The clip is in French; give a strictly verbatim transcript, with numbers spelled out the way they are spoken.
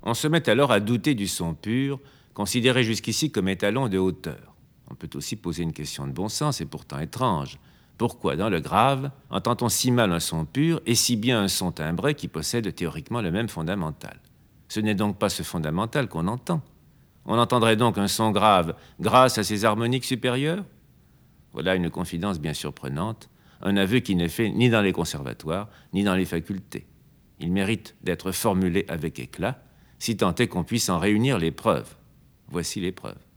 On se met alors à douter du son pur, considéré jusqu'ici comme étalon de hauteur. On peut aussi poser une question de bon sens et pourtant étrange. Pourquoi, dans le grave, entend-on si mal un son pur et si bien un son timbré qui possède théoriquement le même fondamental? Ce n'est donc pas ce fondamental qu'on entend. On entendrait donc un son grave grâce à ses harmoniques supérieures? Voilà une confidence bien surprenante, un aveu qui n'est fait ni dans les conservatoires, ni dans les facultés. Il mérite d'être formulé avec éclat, si tant est qu'on puisse en réunir les preuves. Voici les preuves.